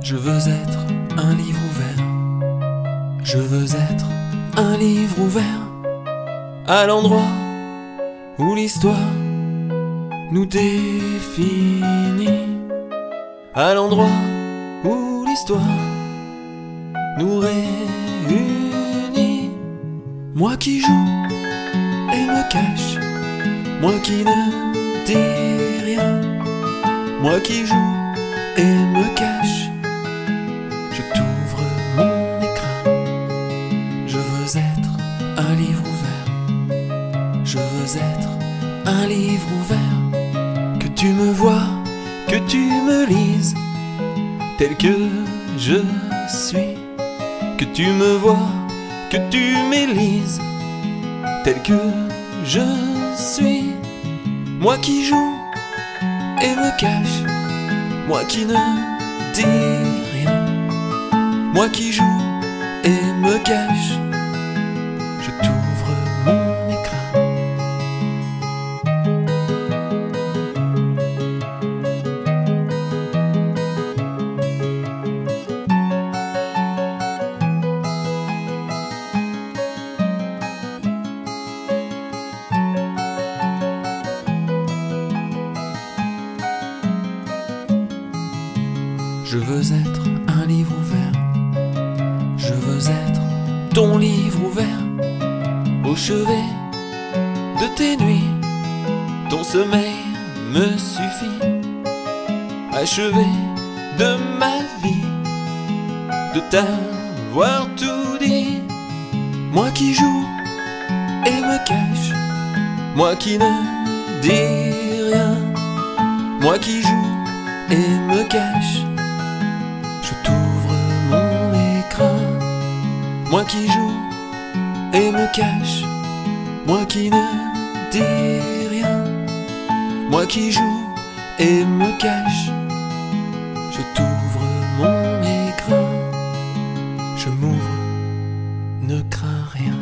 Je veux être un livre ouvert. Je veux être un livre ouvert à l'endroit où l'histoire nous définit, à l'endroit où l'histoire nous réunit. Moi qui joue et me cache, moi qui ne dis rien, moi qui joue et me cache, je t'ouvre mon écran. Je veux être un livre ouvert. Je veux être un livre ouvert. Que tu me vois, que tu me lises tel que je suis. Que tu me vois, que tu m'élises tel que je suis. Moi qui joue et me cache, moi qui ne dis rien, moi qui joue et me cache, je t'ouvre mon écran. Je veux être un livre ouvert. Je veux être ton livre ouvert. Au chevet de tes nuits, ton sommeil me suffit. Achevé de ma vie, de t'avoir tout dit. Moi qui joue et me cache, moi qui ne dis rien, moi qui joue et me cache, je t'ouvre mon écran. Moi qui joue et me cache, moi qui ne dis rien, moi qui joue et me cache, je t'ouvre mon écran. Je m'ouvre, ne crains rien.